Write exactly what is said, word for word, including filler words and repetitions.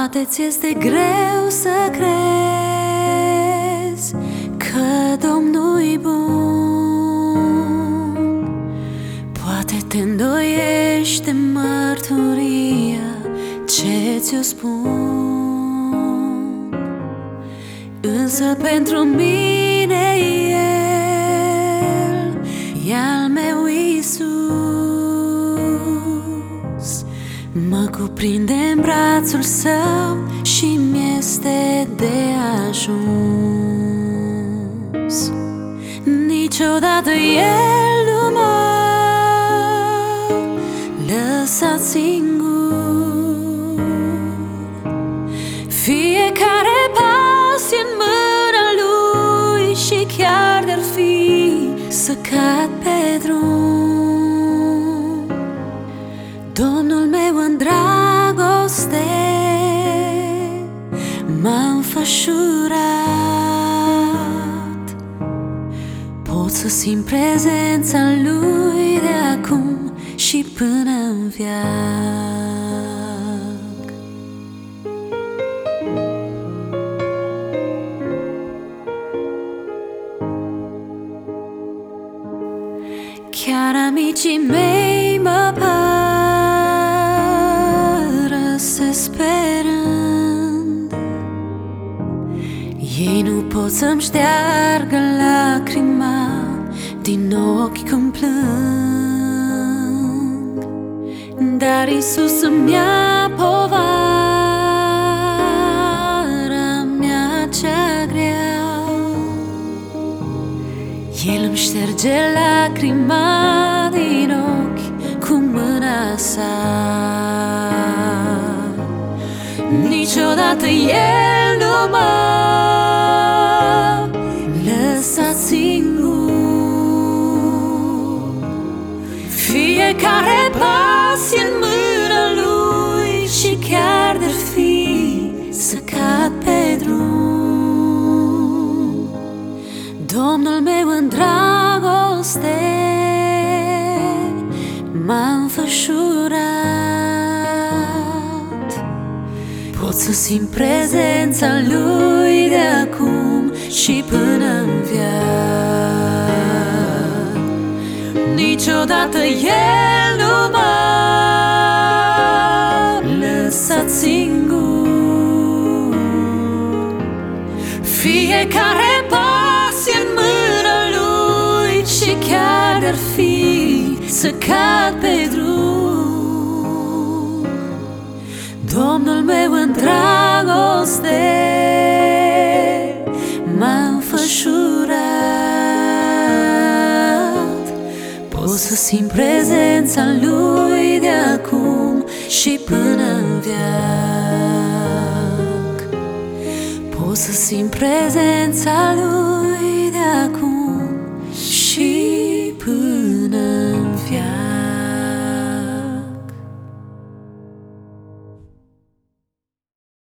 Poate ți este greu să crezi că Domnul-i bun. Poate te îndoiește mărturia ce ți-o spun, însă pentru mine El e al meu Iisus. Mă cuprinde în brațul Său și mi-este de ajuns. Niciodată El nu m-a lăsat singur. Fiecare pas e în mâna Lui și chiar de-ar fi să cad pe drum, Domnul meu în dragoste m-a înfășurat. Pot să simt prezența Lui de acum și până în veac. Chiar amicii mei mă părăsesc sperând, ei nu pot să-mi șteargă lacrima din ochi când plâng. Dar Iisus îmi ia povara mea cea grea, El îmi șterge lacrima din ochi cu mâna Sa. Niciodată El nu m-a lăsat singur. Fiecare pas e în mâna Lui și chiar de-ar fi să cad pe drum, Domnul meu în dragoste m-a înfășurat. Pot să simt prezența Lui de acum și până în veac. Niciodată El nu m-a lăsat singur. Fiecare pas e în mâna Lui și chiar de-ar fi să cad pe drum, Domnul meu în dragoste m-a înfășurat. Pot să simt prezența Lui de acum și până în veac. Pot să simt prezența Lui